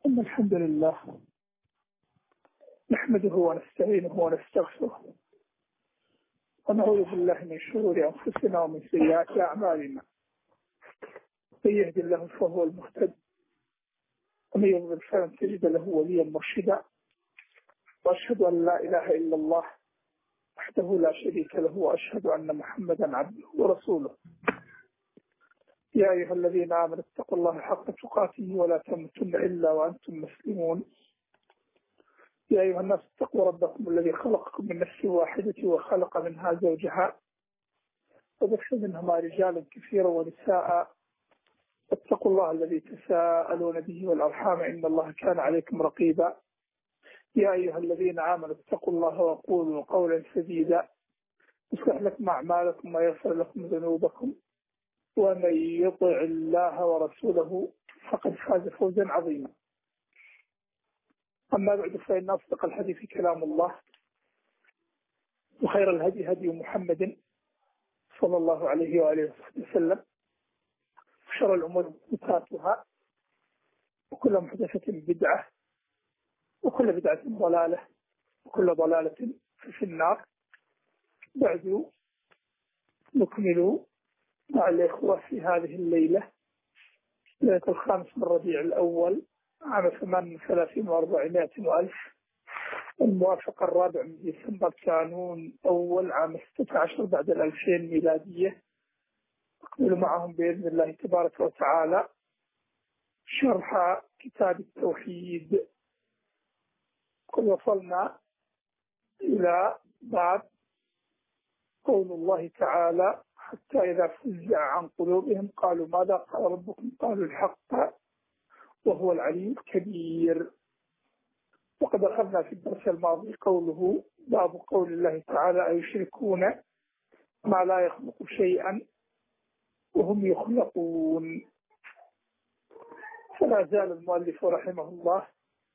إن الحمد لله نحمده ونستعينه ونستغفره ونعوذ بالله من شرور أنفسنا ومن سيئات أعمالنا. من يهد الله فهو المهتد ومن يضلل فلن تجد له وليا مرشدا. وأشهد أن لا إله إلا الله وحده لا شريك له وأشهد أن محمدا عبده ورسوله. يا أيها الذين آمنوا اتقوا الله حق تقاته ولا تموتن إلا وأنتم مسلمون. يا أيها الناس اتقوا ربكم الذي خلقكم من نفس واحدة وخلق منها زوجها وبث منهما رجالا كثيرا ونساء. اتقوا الله الذي تساءلون به والأرحام إن الله كان عليكم رقيبا. يا أيها الذين آمنوا اتقوا الله وقولوا قولا سديدا يصلح لكم أعمالكم ويغفر لكم ذنوبكم ومن يطع الله ورسوله فقد فاز فوزا عظيما. أما بعد فإن أصدق الحديث كلام الله وخير الهدي هدي محمد صلى الله عليه وآله وسلم وشر الأمور محدثاتها وكل محدثة بدعة وكل بدعة ضلالة وكل ضلالة في النار. بعد نكمل مع الإخوة في هذه الليلة، ليلة 5 من ربيع الأول عام 38 و400 وألف، الموافق 4 من ديسمبر كانون أول عام 16 بعد 2000 ميلادية. نكمل معهم بإذن الله تبارك وتعالى شرح كتاب التوحيد. قد وصلنا إلى باب قول الله تعالى: حتى إذا فزع عن قلوبهم قالوا ماذا قال ربكم قالوا الحق وهو العلي الكبير. وقد أخذنا في الدرس الماضي قوله باب قول الله تعالى: أيشركون ما لا يخلق شيئا وهم يخلقون. فلا زال المؤلف رحمه الله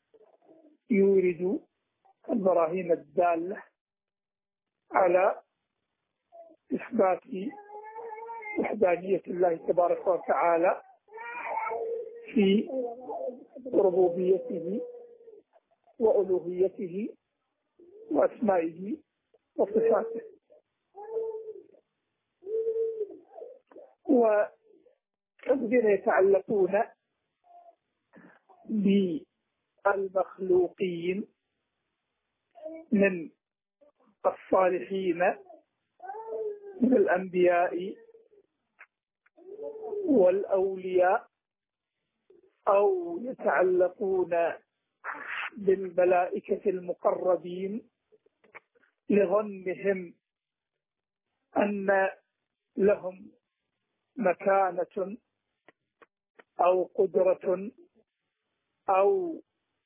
يورد البراهين الدالة على إثبات وحدانية الله تبارك وتعالى في ربوبيته وألوهيته وأسمائه وصفاته. والذين يتعلقون بالمخلوقين من الصالحين من الأنبياء والأولياء أو يتعلقون بالملائكة المقربين لظنهم أن لهم مكانة أو قدرة أو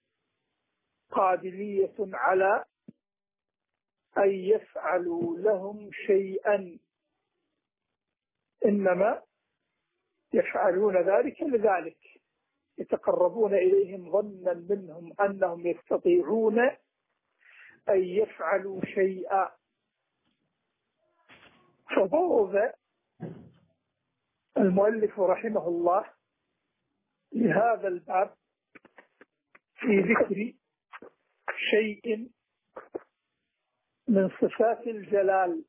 قابلية على أن يفعلوا لهم شيئا، إنما يفعلون ذلك لذلك، يتقربون إليهم ظنا منهم أنهم يستطيعون أن يفعلوا شيئا. فضرب المؤلف رحمه الله لهذا الباب في ذكر شيء من صفات الجلال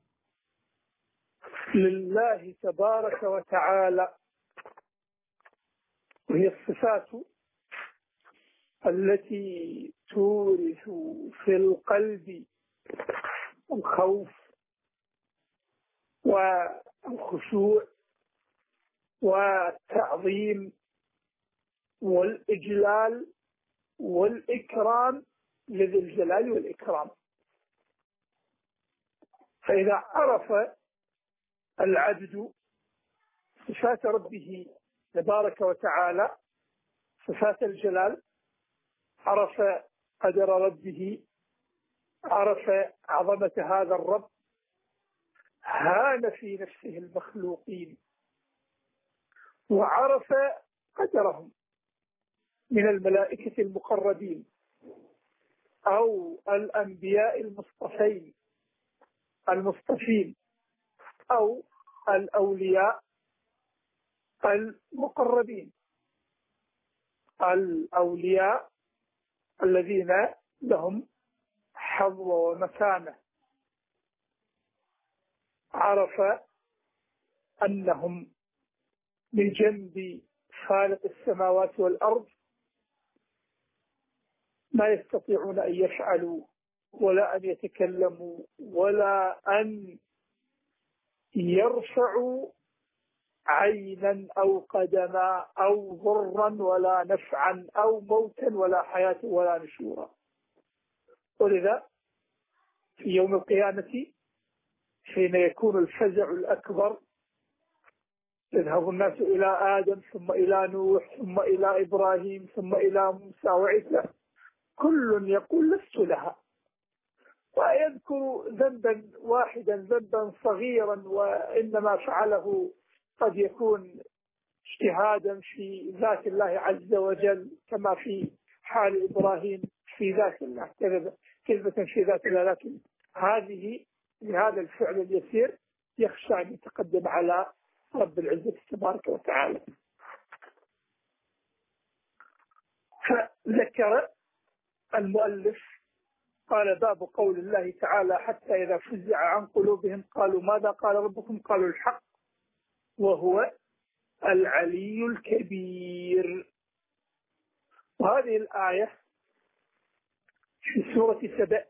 لله تبارك وتعالى، وهي الصفات التي تورث في القلب الخوف والخشوع والتعظيم والإجلال والإكرام لذي الجلال والإكرام. فإذا عرف العبد صفات ربه تبارك وتعالى صفات الجلال، عرف قدر ربه، عرف عظمة هذا الرب، هان في نفسه المخلوقين وعرف قدرهم من الملائكة المقربين أو الأنبياء المصطفين أو الأولياء المقربين. الأولياء الذين لهم حظ ومكانة، عرف أنهم من جنب خالق السماوات والأرض ما يستطيعون أن يفعلوا ولا أن يتكلموا ولا أن يرفعوا عينا أو قدما أو ضرا ولا نفعا أو موتا ولا حياة ولا نشورا. ولذا في يوم القيامة حين يكون الفزع الأكبر يذهب الناس إلى آدم ثم إلى نوح ثم إلى إبراهيم ثم إلى موسى وعيسى، كل يقول لست لها، ويذكر ذنبا واحدا ذنبا صغيرا وإنما فعله قد يكون اجتهادا في ذات الله عز وجل كما في حال إبراهيم في ذات الله، كذبة في ذات الله، لكن لهذا الفعل اليسير يخشى أن يتقدم على رب العزة تبارك وتعالى. فذكر المؤلف قال: باب قول الله تعالى: حتى إذا فزع عن قلوبهم قالوا ماذا قال ربكم؟ قالوا الحق وهو العلي الكبير. وهذه الآية في سورة سبأ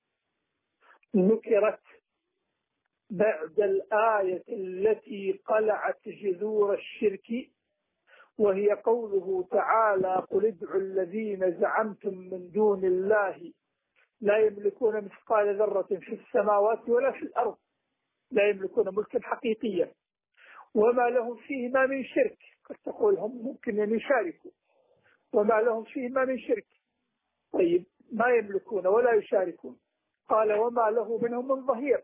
ذكرت بعد الآية التي قلعت جذور الشرك، وهي قوله تعالى: قل ادعوا الذين زعمتم من دون الله لا يملكون مثقال ذرة في السماوات ولا في الأرض، لا يملكون ملكا حقيقيا وما لهم فيهما من شرك. قد تقول هم ممكن أن يشاركوا، وما لهم فيهما من شرك. طيب، ما يملكون ولا يشاركون، قال: وما له منهم من ظهير.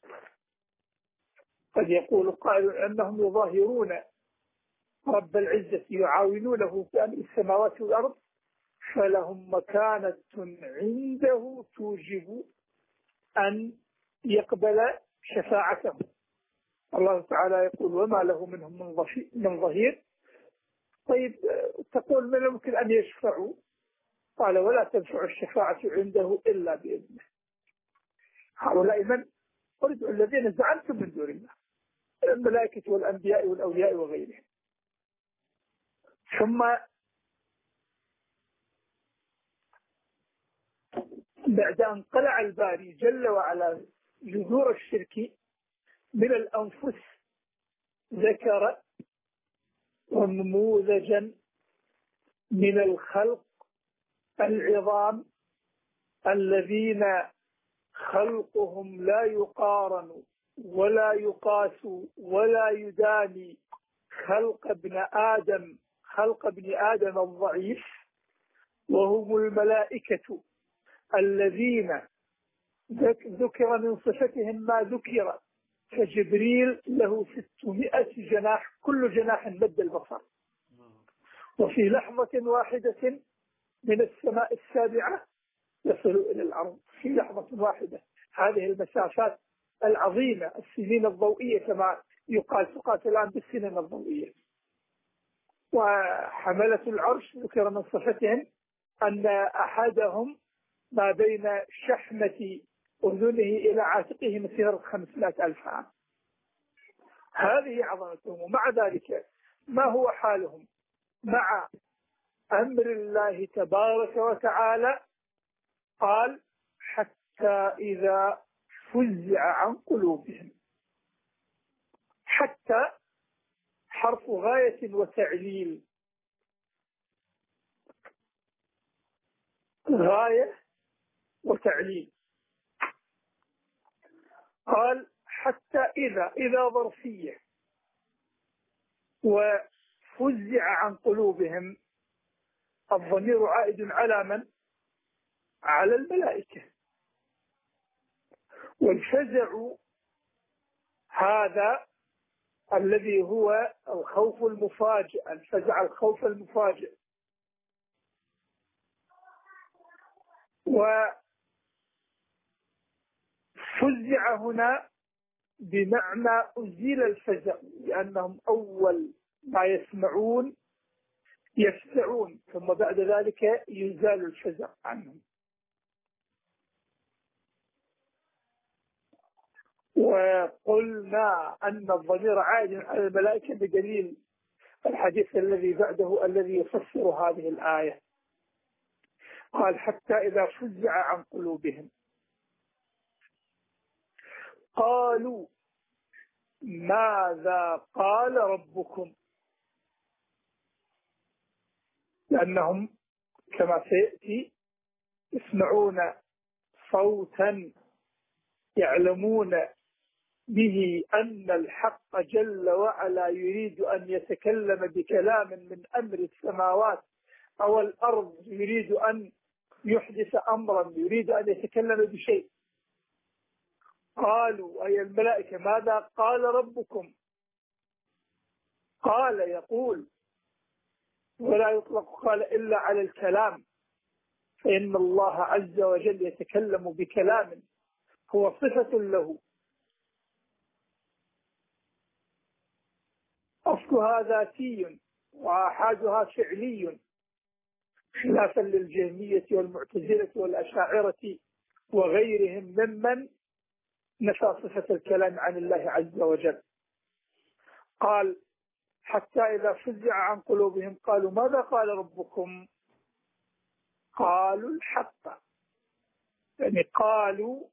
قد يقول قائل أنهم يظاهرون رب العزة يعاونونه في أمر السماوات والأرض، فلهم مكانة عنده توجب أن يقبل شفاعتهم. الله تعالى يقول: وما له منهم من ظهير. طيب، تقول من يمكن أن يشفعوا؟ قال: ولا تنفع الشفاعة عنده إلا بإذنه. هؤلاء من؟ قل الذين زعمتم من دون الله، الملائكة والأنبياء والأولياء وغيرهم. ثم بعد أن قلع الباري جل وعلا جذور الشرك من الأنفس، ذكر نموذجا من الخلق العظام الذين خلقهم لا يقارن ولا يقاس ولا يداني خلق ابن آدم الضعيف، وهم الملائكة الذين ذكر من صفتهم ما ذكر. فجبريل له 600 جناح، كل جناح مد البصر، وفي لحظة واحدة من السماء السابعة يصل إلى الأرض في لحظة واحدة. هذه المسافات العظيمة، السنين الضوئية كما يقال، تقاس الآن بالسنين الضوئية. وحملة العرش ذكر من صفتهم أن أحدهم ما بين شحمة أذنه إلى عاتقه مسيرة 500,000 عام. هذه عظمتهم. ومع ذلك ما هو حالهم مع أمر الله تبارك وتعالى؟ قال: حتى إذا فزع عن قلوبهم. حتى حرف غاية وتعليل، غاية وتعليل. قال: حتى إذا ظرفية، وفزع عن قلوبهم، الضمير عائد على من؟ على الملائكة. والفزع هذا الذي هو الخوف المفاجئ، الفزع الخوف المفاجئ. وفزع هنا بمعنى أزيل الفزع، لأنهم أول ما يسمعون يفزعون، ثم بعد ذلك يزال الفزع عنهم. وقلنا أن الضمير عائد على الملائكة بدليل الحديث الذي بعده الذي يفسر هذه الآية. قال حتى إذا فزع عن قلوبهم قالوا ماذا قال ربكم، لأنهم كما سيأتي يسمعون صوتا يعلمون به أن الحق جل وعلا يريد أن يتكلم بكلام من أمر السماوات أو الأرض، يريد أن يحدث أمرا، يريد أن يتكلم بشيء. قالوا أي الملائكة ماذا قال ربكم؟ قال يقول، ولا يطلق قال إلا على الكلام، فإن الله عز وجل يتكلم بكلام هو صفة له، أصلها ذاتي وآحادها فعلي، خلافا للجهمية والمعتزلة والأشاعرة وغيرهم ممن نفى صفة الكلام عن الله عز وجل. قال حتى إذا فزع عن قلوبهم قالوا ماذا قال ربكم؟ قالوا الحق، يعني قالوا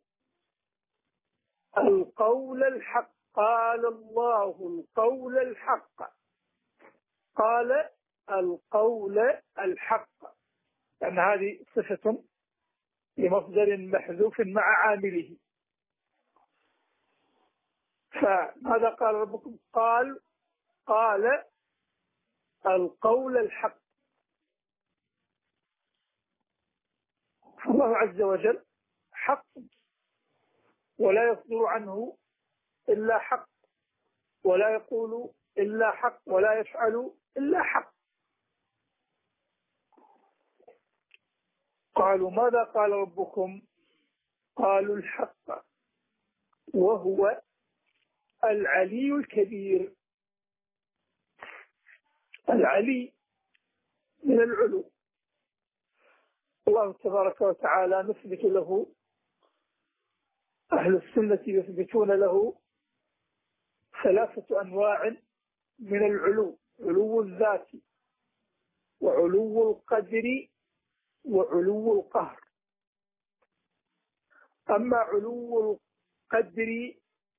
القول الحق، قال الله القول الحق، قال القول الحق، لأن هذه صفة لمصدر محذوف مع عامله. فماذا قال ربكم؟ قال القول الحق. الله عز وجل حق ولا يصدر عنه إلا حق، ولا يقول إلا حق، ولا يفعل إلا حق. قالوا ماذا قال ربكم؟ قالوا الحق وهو العلي الكبير. العلي من العلو، الله تبارك وتعالى نثبت له، أهل السنة يثبتون له 3 أنواع من العلو: علو الذات، وعلو القدر، وعلو القهر. أما علو القدر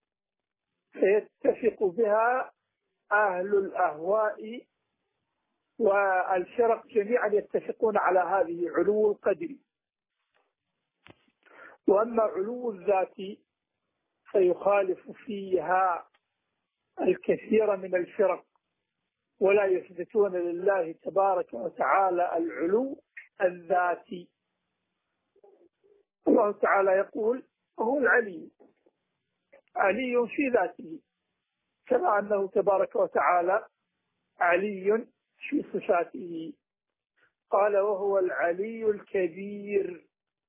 فيتفق بها أهل الأهواء والفرق جميعا، يتفقون على هذه علو القدر. وأما علو الذات فيخالف فيها الكثير من الفرق، ولا يثبتون لله تبارك وتعالى العلو الذاتي. الله تعالى يقول هو العلي، علي في ذاته، كما أنه تبارك وتعالى علي في صفاته. قال وهو العلي الكبير.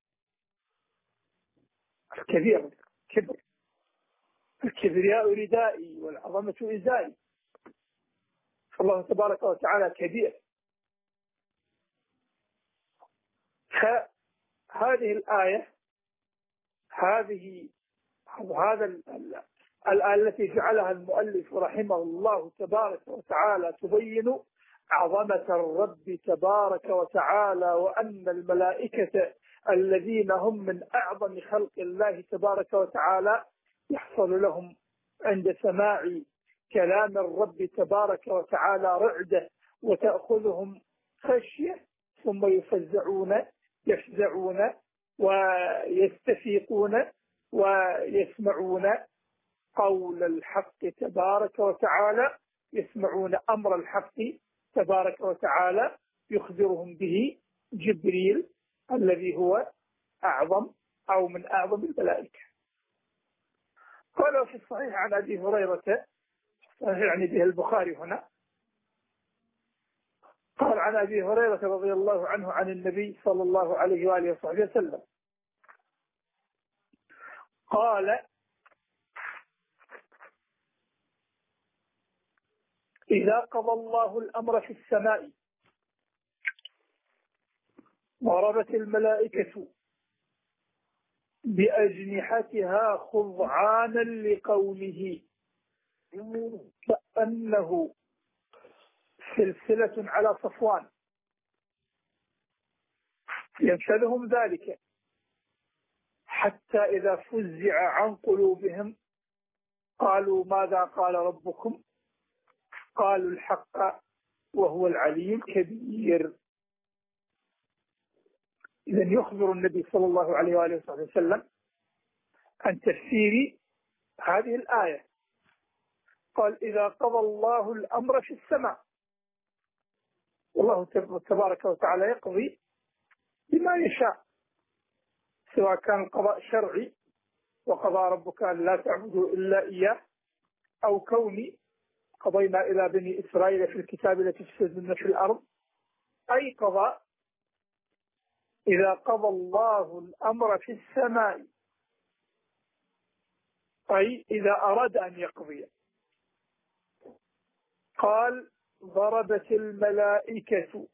الكبير كبر، الكبرياء ردائي والعظمة إزائي، فالله تبارك وتعالى كبير. فهذه الآية هذا الآية التي جعلها المؤلف رحمه الله تبارك وتعالى تبين عظمة الرب تبارك وتعالى، وأن الملائكة الذين هم من أعظم خلق الله تبارك وتعالى يحصل لهم عند سماع كلام الرب تبارك وتعالى رعدة، وتأخذهم خشية، ثم يفزعون ويستفيقون ويسمعون قول الحق تبارك وتعالى، يسمعون أمر الحق تبارك وتعالى يخبرهم به جبريل الذي هو أعظم أو من أعظم الملائكة. قال في الصحيح عن أبي هريرة، يعني به البخاري هنا، قال عن أبي هريرة رضي الله عنه عن النبي صلى الله عليه وآله وصحبه وسلم قال إذا قضى الله الأمر في السماء ضربت الملائكة بأجنحتها خضعانا لقوله كأنه سلسلة على صفوان، ينشدهم ذلك حتى إذا فزع عن قلوبهم قالوا ماذا قال ربكم؟ قالوا الحق وهو العلي الكبير. إذن يخبر النبي صلى الله عليه وآله وسلم عن تفسير هذه الآية. قال إذا قضى الله الأمر في السماء، والله تبارك وتعالى يقضي بما يشاء، سواء كان القضاء شرعي وقضى ربك أن لا تعبدوا إلا إياه، أو كوني قضينا إلى بني إسرائيل في الكتاب لتفسدن في الأرض، أي قضاء. إذا قضى الله الأمر في السماء أي إذا أراد أن يقضي. قال ضربت الملائكة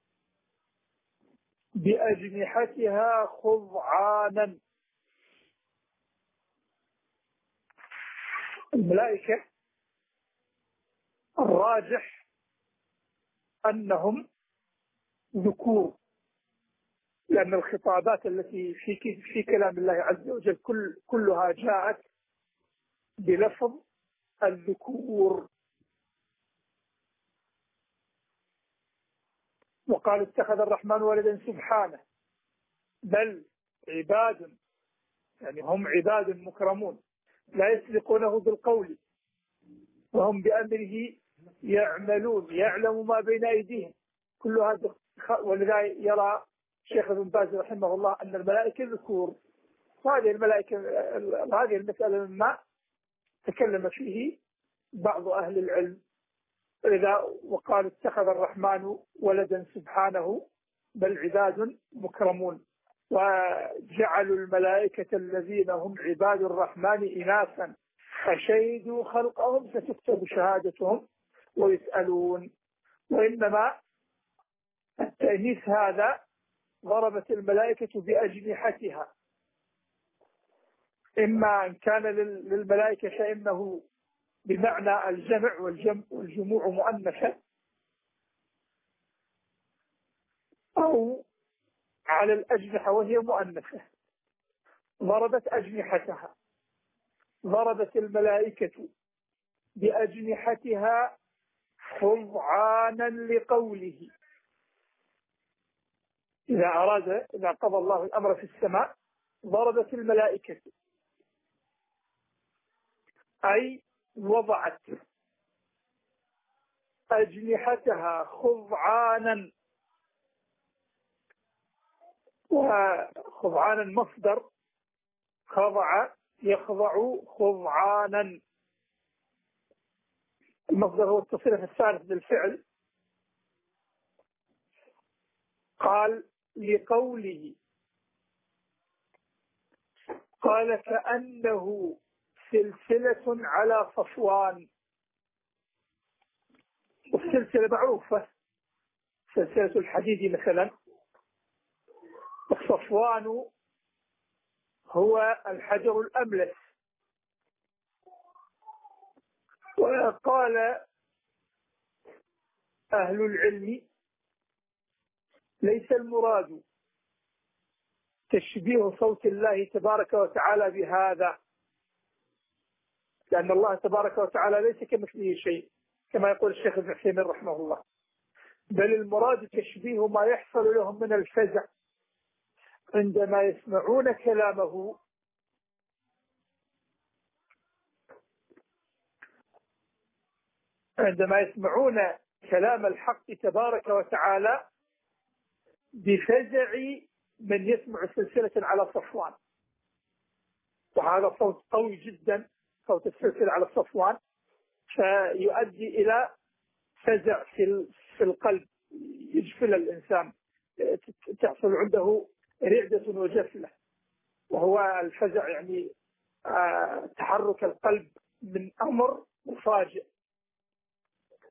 بأجنحتها خضعانا. الملائكة الراجح أنهم ذكور، لأن الخطابات التي في كلام الله عز وجل كلها جاءت بلفظ الذكور. وقال اتخذ الرحمن ولدا سبحانه، بل عباد، يعني هم عباد مكرمون لا يسبقونه بالقول وهم بأمره يعملون، يعلم ما بين أيديهم كل هذا. ولذا يرى الشيخ ابن باز رحمه الله أن الملائكة ذكور. وهذه الملائكة، هذه المسألة مما تكلم فيه بعض أهل العلم. لذا وقال اتخذ الرحمن ولدا سبحانه، بل عباد مكرمون. وجعلوا الملائكة الذين هم عباد الرحمن إناثا أشهدوا خلقهم ستكتب شهادتهم ويسألون. وإنما التأنيث هذا ضربت الملائكة بأجنحتها، إما أن كان للملائكة فإنه بمعنى الجمع والجموع مؤنثة، أو على الأجنحة وهي مؤنثة. ضربت أجنحتها، ضربت الملائكة بأجنحتها خضعانا لقوله. إذا قضى الله الأمر في السماء ضربت الملائكة، أي وضعت أجنحتها خضعانا. وخضعانا مصدر خضع يخضع خضعانا، المصدر هو التصريف الثالث للفعل. قال لقوله، قال كأنه سلسلة على صفوان. والسلسلة معروفة، سلسلة الحديد مثلا. الصفوان هو الحجر الأملس. وقال أهل العلم ليس المراد تشبيه صوت الله تبارك وتعالى بهذا، لأن الله تبارك وتعالى ليس كمثله شيء كما يقول الشيخ ابن عثيمين رحمه الله، بل المراد تشبيه ما يحصل لهم من الفزع عندما يسمعون كلامه، عندما يسمعون كلام الحق تبارك وتعالى بفزع من يسمع سلسلة على صفوان. وهذا صوت قوي جدا، صوت السلسلة على الصفوان، فيؤدي إلى فزع في القلب، يجفل الإنسان، تحصل عنده رعدة وجفلة، وهو الفزع يعني تحرك القلب من أمر مفاجئ.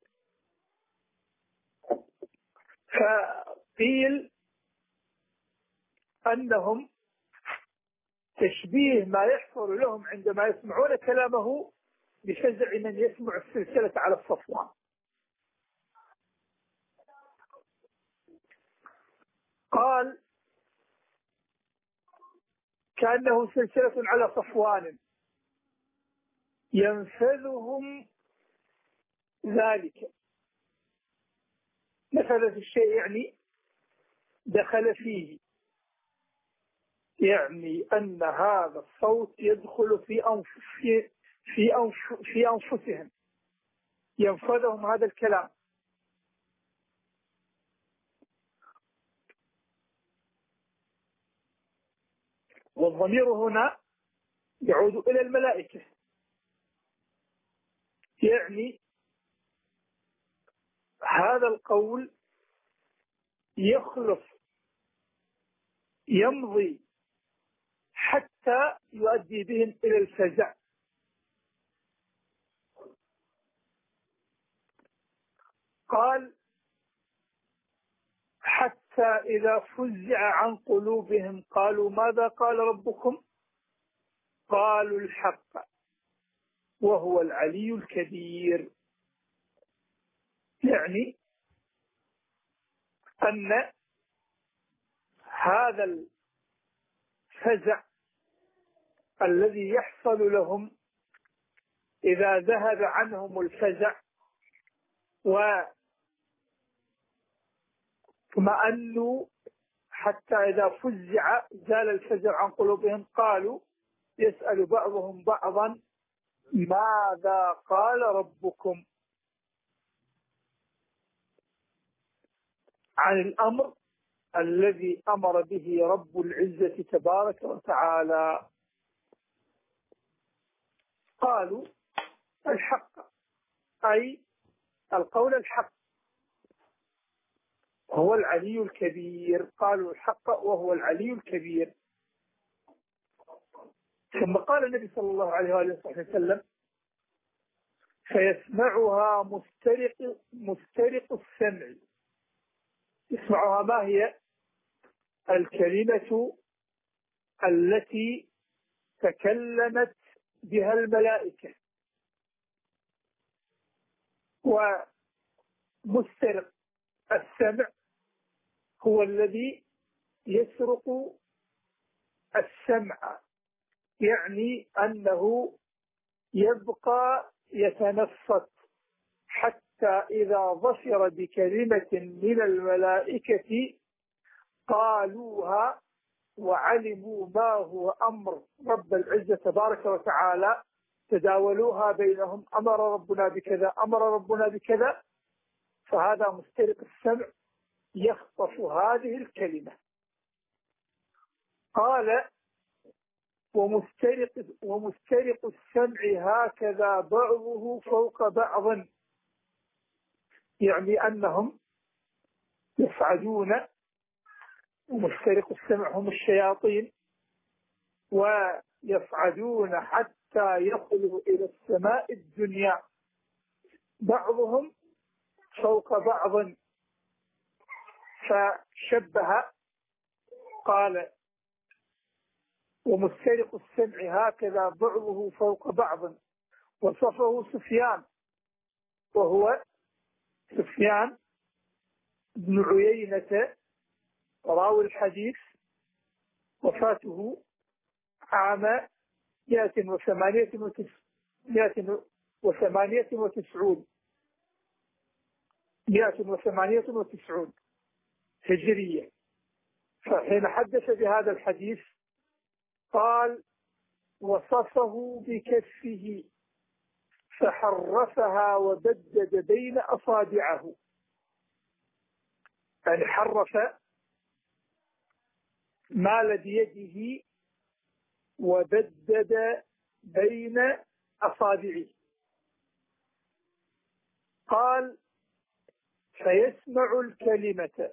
فقيل أنهم تشبيه ما يحصل لهم عندما يسمعون كلامه بفزع من يسمع السلسلة على الصفوان. قال كأنه سلسلة على صفوان ينفذهم ذلك. نفذ في الشيء يعني دخل فيه، يعني أن هذا الصوت يدخل في أنفسهم، ينفذهم هذا الكلام. والضمير هنا يعود إلى الملائكة، يعني هذا القول يخلص يمضي حتى يؤدي بهم إلى الفزع. قال حتى إذا فزع عن قلوبهم قالوا ماذا قال ربكم؟ قالوا الحق وهو العلي الكبير. يعني أن هذا الفزع الذي يحصل لهم إذا ذهب عنهم الفزع واطمأنوا، حتى إذا فزع زال الفزع عن قلوبهم قالوا يسأل بعضهم بعضا ماذا قال ربكم، عن الأمر الذي أمر به رب العزة تبارك وتعالى. قالوا الحق، أي القول الحق، هو العلي الكبير. قالوا الحق وهو العلي الكبير. ثم قال النبي صلى الله عليه وآله وسلم فيسمعها مسترق السمع. يسمعها ما هي؟ الكلمة التي تكلمت بها الملائكة. ومسترق السمع هو الذي يسرق السمع، يعني أنه يبقى يتنصت حتى إذا ظفر بكلمة من الملائكة قالوها وعلموا ما هو أمر رب العزة تبارك وتعالى تداولوها بينهم، أمر ربنا بكذا، أمر ربنا بكذا. فهذا مسترق السمع يخطف هذه الكلمة. قال ومسترق السمع هكذا بعضه فوق بعض، يعني أنهم يصعدون، ومسترق السمع هم الشياطين، ويصعدون حتى يصلوا إلى السماء الدنيا بعضهم فوق بعض. فشبه قال ومسترق السمع هكذا بعضه فوق بعض، وصفه سفيان، وهو سفيان بن عيينة راوي الحديث، وفاته عام 198 هجرية. فحين حدث بهذا الحديث قال وصفه بكفه فحرفها وبدد بين أصابعه، يعني حرف مال بيده وبدد بين أصابعه. قال فيسمع الكلمة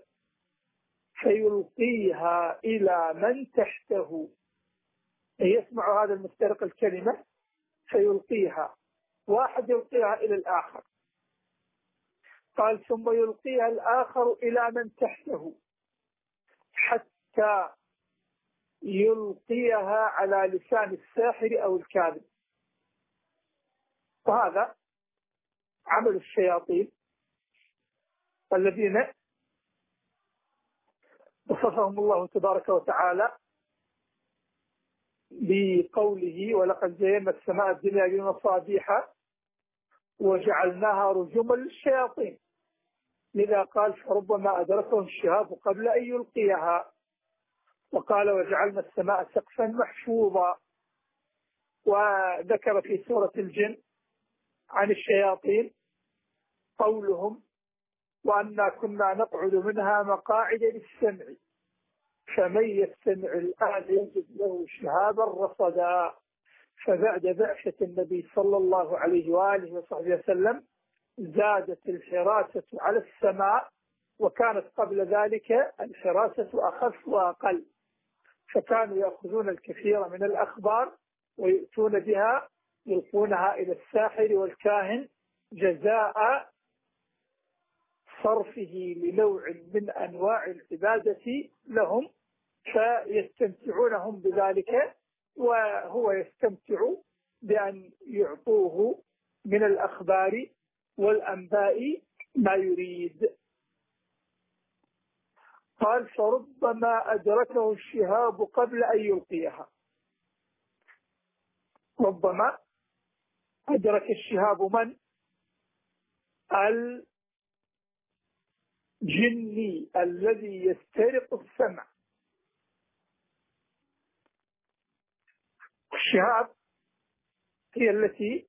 فيلقيها إلى من تحته. يسمع هذا المسترق الكلمة فيلقيها، واحد يلقيها إلى الآخر. قال ثم يلقيها الآخر إلى من تحته، حتى يلقيها على لسان الساحر أو الكاذب. وهذا عمل الشياطين الذين وصفهم الله تبارك وتعالى بقوله ولقد زينا السماء الدنيا بمصابيح وجعلناها رجوما للشياطين، لذا قال فربما أدركه الشهاب قبل أن يلقيها. وقال وجعلنا السماء سقفا محفوظا. وذكر في سورة الجن عن الشياطين قولهم وأنا كنا نقعد منها مقاعد للسمع فمن يستمع الآن يجد له شهابا رصدا. فبعد بعثة النبي صلى الله عليه وآله وصحبه وسلم زادت الحراسة على السماء، وكانت قبل ذلك الحراسة أخف وأقل، فكانوا يأخذون الكثير من الأخبار ويؤتون بها يلقونها إلى الساحر والكاهن جزاء صرفه لنوع من أنواع العبادة لهم، فيستمتعونهم بذلك وهو يستمتع بأن يعطوه من الأخبار والأنباء ما يريد. قال فربما أدركه الشهاب قبل أن يلقيها. ربما أدرك الشهاب من؟ الجني الذي يسترق السمع. الشهاب هي التي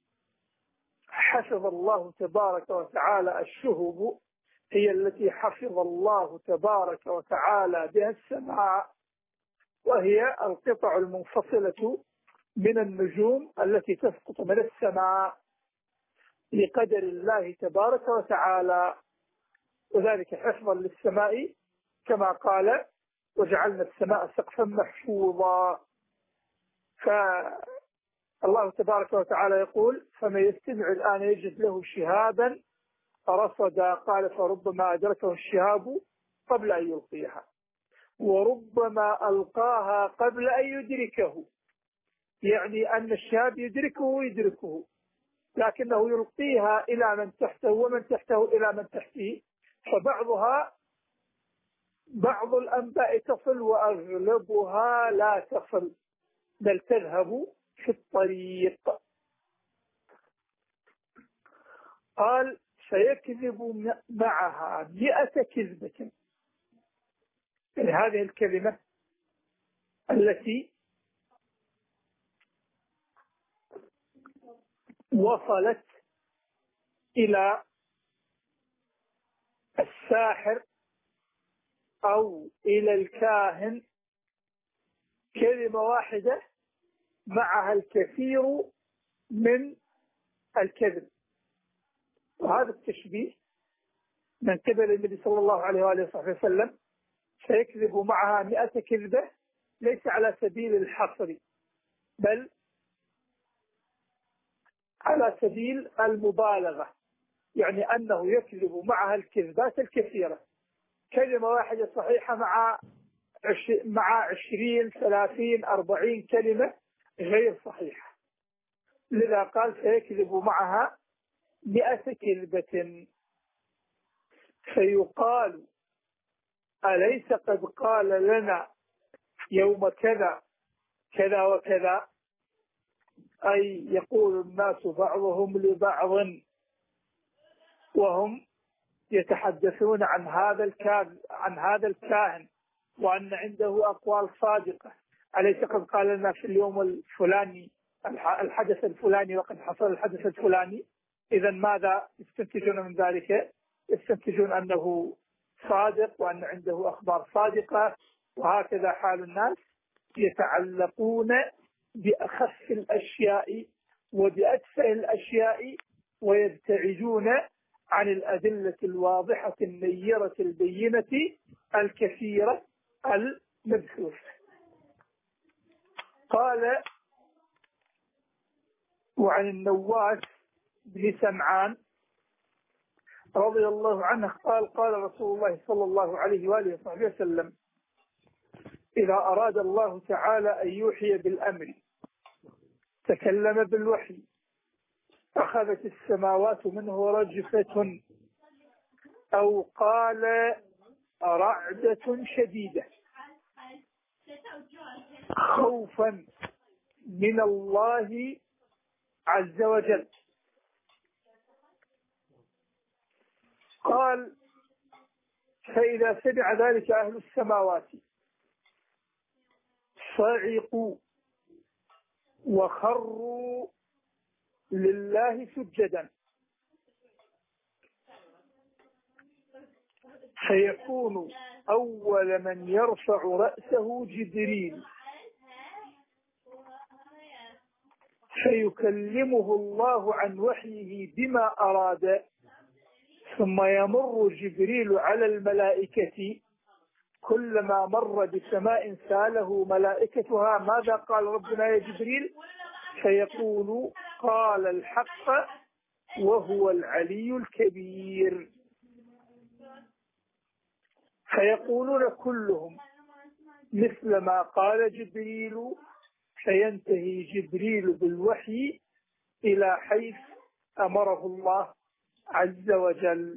حفظ الله تبارك وتعالى، الشهب هي التي حفظ الله تبارك وتعالى بها السماء، وهي القطع المنفصلة من النجوم التي تسقط من السماء بقدر الله تبارك وتعالى، وذلك حفظا للسماء كما قال وجعلنا السماء سقفا محفوظا. فالله تبارك وتعالى يقول فمن يستمع الآن يجد له شهابا رصدا. قال فربما أدركه الشهاب قبل أن يلقيها وربما ألقاها قبل أن يدركه، يعني أن الشهاب يدركه لكنه يلقيها إلى من تحته ومن تحته إلى من تحته، بعض الأنباء تصل وأغلبها لا تصل بل تذهب في الطريق. قال فيكذب معها 100 كذبة. يعني هذه الكلمة التي وصلت إلى الساحر أو إلى الكاهن كلمة واحدة معها الكثير من الكذب. وهذا التشبيه من قبل النبي صلى الله عليه وآله وسلم سيكذب معها 100 كذبة ليس على سبيل الحصر بل على سبيل المبالغة، يعني أنه يكذب معها الكذبات الكثيرة. كلمة واحدة صحيحة مع 20 30 40 كلمة غير صحيحة، لذا قال سيكذب معها 100 كذبة. فيقال أليس قد قال لنا يوم كذا كذا وكذا، أي يقول الناس بعضهم لبعض وهم يتحدثون عن هذا الكاهن وأن عنده أقوال صادقة. أليس قد قال لنا في اليوم الفلاني الحدث الفلاني وقد حصل الحدث الفلاني؟ إذا ماذا يستنتجون من ذلك؟ يستنتجون أنه صادق وأن عنده أخبار صادقة. وهكذا حال الناس، يتعلقون بأخف الأشياء وبأتفه الأشياء ويبتعدون عن الأدلة الواضحة النيرة البينة الكثيرة المبثوثة. قال وعن النواس بن سمعان رضي الله عنه قال قال رسول الله صلى الله عليه وآله وصحبه وسلم إذا أراد الله تعالى أن يوحي بالأمر تكلم بالوحي، أخذت السماوات منه رجفة أو قال رعدة شديدة خوفا من الله عز وجل. قال: فإذا سمع ذلك أهل السماوات صعقوا وخروا لله سجدا، فيكون أول من يرفع رأسه جبريل فيكلمه الله عن وحيه بما أراد، ثم يمر جبريل على الملائكة، كلما مر بسماء سأله ملائكتها: ماذا قال ربنا يا جبريل؟ فيقول: قال الحق وهو العلي الكبير. فيقولون كلهم مثل ما قال جبريل، فينتهي جبريل بالوحي إلى حيث أمره الله عز وجل.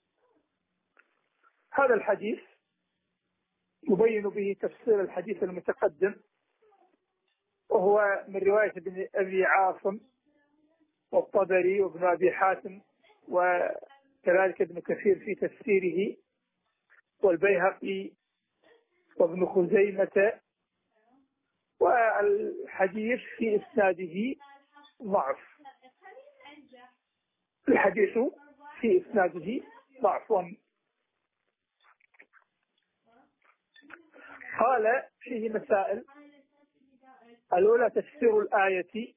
هذا الحديث يبين به تفسير الحديث المتقدم، وهو من رواية ابن أبي عاصم والطبري وابن أبي حاتم، وكذلك ابن كثير في تفسيره، والبيهقي وابن خزيمة. والحديث في إسناده ضعف، الحديث في إسناده ضعف. قال: فيه مسائل. الأولى تفسير الآية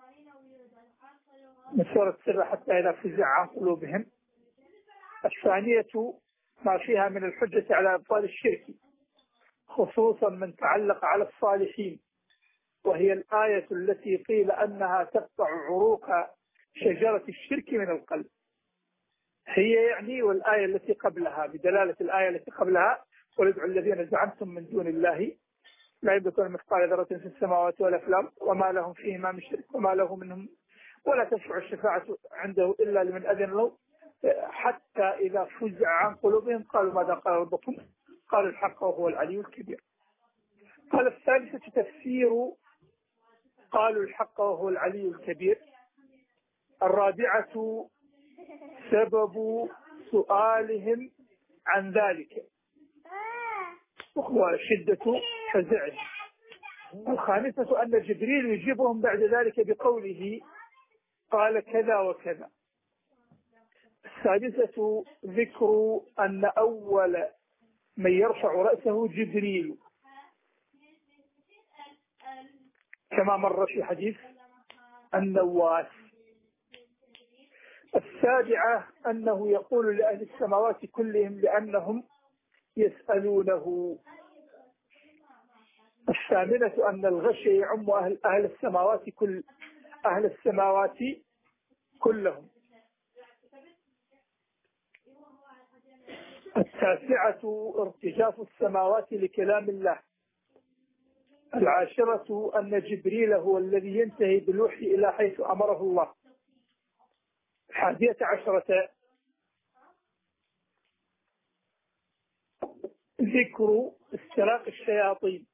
من سورة السر: حتى إذا فزع عن قلوبهم. الثانية ما فيها من الحجة على أبطال الشرك، خصوصا من تعلق على الصالحين، وهي الآية التي قيل أنها تقطع عروق شجرة الشرك من القلب، هي يعني والآية التي قبلها، بدلالة الآية التي قبلها: قل ادعوا الذين زعمتم من دون الله لا يملكون مثقال ذرة في السماوات ولا في الأرض وما لهم فيهما من شرك وما له منهم ولا تنفع الشفاعة عنده إلا لمن أذن له، حتى إذا فزع عن قلوبهم قالوا ماذا قال ربكم؟ قالوا الحق وهو العلي الكبير. قال: الثالثة تفسير قالوا الحق وهو العلي الكبير. الرابعة سبب سؤالهم عن ذلك وهو شدة فزعهم. الخامسة أن جبريل يجيبهم بعد ذلك بقوله: قال كذا وكذا. السادسة ذكر أن أول من يرفع رأسه جبريل، كما مر في حديث النواس. السابعة أنه يقول لأهل السماوات كلهم لأنهم يسألونه. الثامنة أن الغش يعم أهل السماوات كلهم. التاسعة ارتجاف السماوات لكلام الله. العاشرة أن جبريل هو الذي ينتهي بالوحي إلى حيث أمره الله. 11 ذكر استراق الشياطين.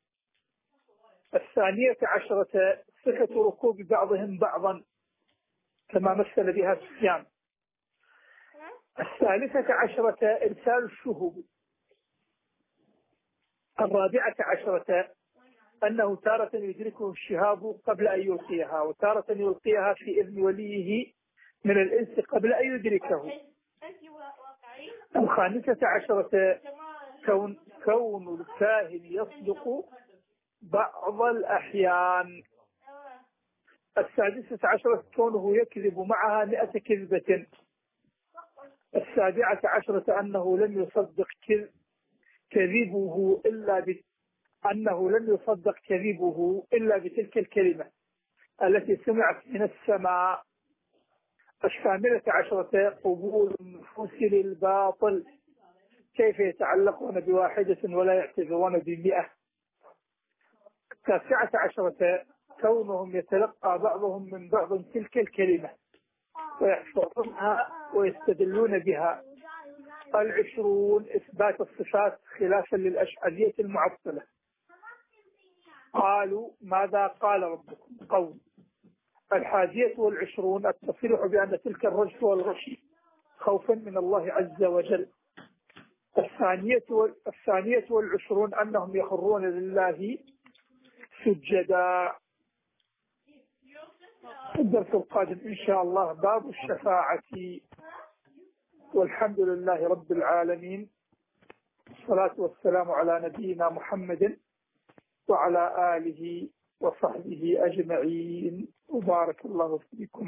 12 صفة ركوب بعضهم بعضا كما مثل بها سفيان. 13 إرسال الشهب. 14 أنه تارة يدركه الشهاب قبل أن يلقيها، وتارة يلقيها في إذن وليه من الإنس قبل أن يدركه. 15 كون الكاهن يصدق بعض الأحيان. 16 كونه يكذب معها 100 كذبة. 17 أنه لم يصدق كذبه إلا بتلك الكلمة التي سمعت من السماء. 18 قبول النفوس للباطل، كيف يتعلقون بواحدة ولا يعتذرون ب100. 19 كونهم يتلقى بعضهم من بعض تلك الكلمة ويحفظونها ويستدلون بها. 20 إثبات الصفات خلافا للأشعرية المعطلة. قالوا ماذا قال ربكم؟ قول. 21 التصريح بأن تلك الرجل والغشي خوفا من الله عز وجل. 22 أنهم يخرون لله سجدا. الدرس القادم إن شاء الله باب الشفاعة. والحمد لله رب العالمين، والصلاة والسلام على نبينا محمد وعلى آله وصحبه أجمعين، وبارك الله فيكم.